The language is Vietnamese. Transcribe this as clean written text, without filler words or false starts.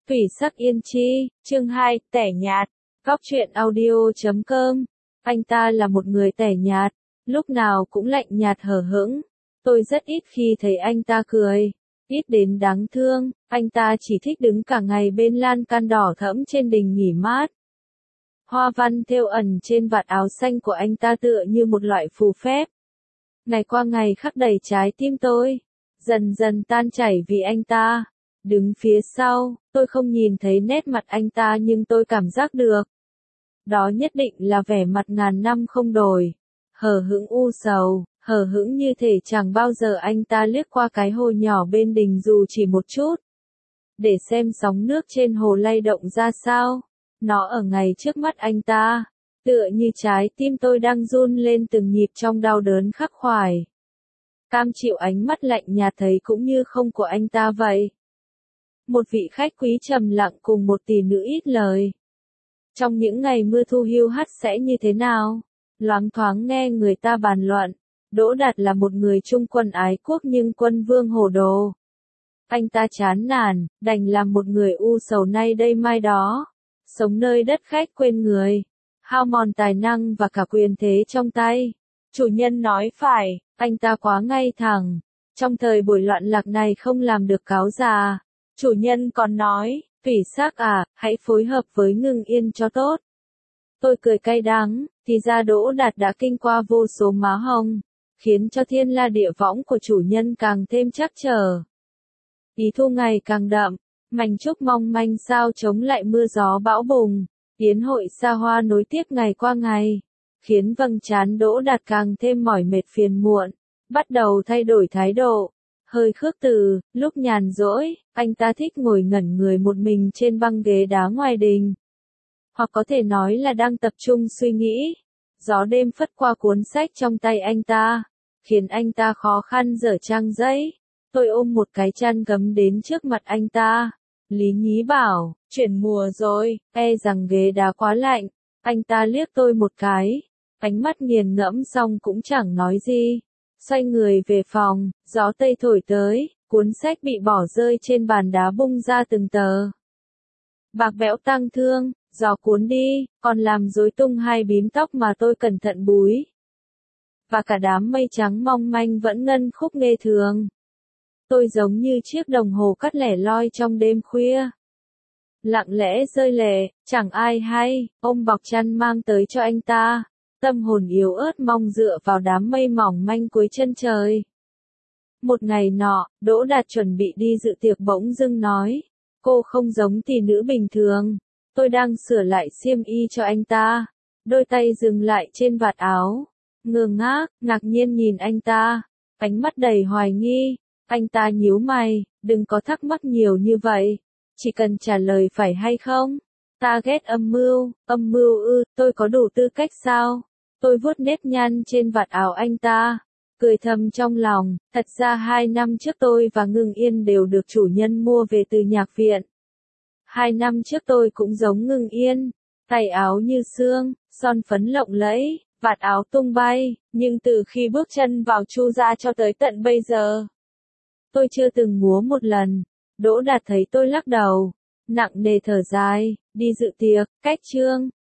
Thủy sắc yên chi, chương 2, tẻ nhạt. Góc truyện audio.com. Anh ta là một người tẻ nhạt, lúc nào cũng lạnh nhạt hờ hững. Tôi rất ít khi thấy anh ta cười, ít đến đáng thương, anh ta chỉ thích đứng cả ngày bên lan can đỏ thẫm trên đình nghỉ mát. Hoa văn thêu ẩn trên vạt áo xanh của anh ta tựa như một loại phù phép. Ngày qua ngày khắc đầy trái tim tôi, dần dần tan chảy vì anh ta. Đứng phía sau, tôi không nhìn thấy nét mặt anh ta nhưng tôi cảm giác được. Đó nhất định là vẻ mặt ngàn năm không đổi. Hờ hững u sầu, hờ hững như thể chẳng bao giờ anh ta liếc qua cái hồ nhỏ bên đình dù chỉ một chút. Để xem sóng nước trên hồ lay động ra sao. Nó ở ngay trước mắt anh ta. Tựa như trái tim tôi đang run lên từng nhịp trong đau đớn khắc khoải. Cam chịu ánh mắt lạnh nhạt thấy cũng như không của anh ta vậy. Một vị khách quý trầm lặng cùng một tỷ nữ ít lời. Trong những ngày mưa thu hiu hắt sẽ như thế nào? Loáng thoáng nghe người ta bàn luận. Đỗ Đạt là một người trung quân ái quốc nhưng quân vương hồ đồ. Anh ta chán nản, đành làm một người u sầu nay đây mai đó. Sống nơi đất khách quên người. Hao mòn tài năng và cả quyền thế trong tay. Chủ nhân nói phải, anh ta quá ngay thẳng. Trong thời buổi loạn lạc này không làm được cáo già. Chủ nhân còn nói, Thủy sắc à, hãy phối hợp với Ngưng Yên cho tốt. Tôi cười cay đắng, thì ra Đỗ Đạt đã kinh qua vô số má hồng, khiến cho thiên la địa võng của chủ nhân càng thêm trắc trở. Ý thu ngày càng đậm, mảnh trúc mong manh sao chống lại mưa gió bão bùng, yến hội xa hoa nối tiếp ngày qua ngày, khiến vầng trán Đỗ Đạt càng thêm mỏi mệt phiền muộn, bắt đầu thay đổi thái độ. Hơi khước từ, lúc nhàn rỗi, anh ta thích ngồi ngẩn người một mình trên băng ghế đá ngoài đình. Hoặc có thể nói là đang tập trung suy nghĩ. Gió đêm phất qua cuốn sách trong tay anh ta, khiến anh ta khó khăn dở trang giấy. Tôi ôm một cái chăn gấm đến trước mặt anh ta. Lý nhí bảo, chuyển mùa rồi, e rằng ghế đá quá lạnh. Anh ta liếc tôi một cái, ánh mắt nghiền ngẫm xong cũng chẳng nói gì. Xoay người về phòng, gió tây thổi tới, cuốn sách bị bỏ rơi trên bàn đá bung ra từng tờ. Bạc bẽo tang thương, gió cuốn đi, còn làm rối tung hai bím tóc mà tôi cẩn thận búi. Và cả đám mây trắng mong manh vẫn ngân khúc nghe thường. Tôi giống như chiếc đồng hồ cắt lẻ loi trong đêm khuya. Lặng lẽ rơi lệ, chẳng ai hay, ôm bọc chăn mang tới cho anh ta. Tâm hồn yếu ớt mong dựa vào đám mây mỏng manh cuối chân trời. Một ngày nọ, Đỗ Đạt chuẩn bị đi dự tiệc bỗng dưng nói. Cô không giống tỷ nữ bình thường. Tôi đang sửa lại xiêm y cho anh ta. Đôi tay dừng lại trên vạt áo. Ngơ ngác, ngạc nhiên nhìn anh ta. Ánh mắt đầy hoài nghi. Anh ta nhíu mày, đừng có thắc mắc nhiều như vậy. Chỉ cần trả lời phải hay không. Ta ghét âm mưu ư, tôi có đủ tư cách sao? Tôi vuốt nếp nhăn trên vạt áo anh ta, cười thầm trong lòng, thật ra 2 năm trước tôi và Ngưng Yên đều được chủ nhân mua về từ nhạc viện. 2 năm trước tôi cũng giống Ngưng Yên, tay áo như sương, son phấn lộng lẫy, vạt áo tung bay, nhưng từ khi bước chân vào Chu gia cho tới tận bây giờ, tôi chưa từng múa một lần. Đỗ Đạt thấy tôi lắc đầu, nặng nề thở dài, đi dự tiệc, cách chương,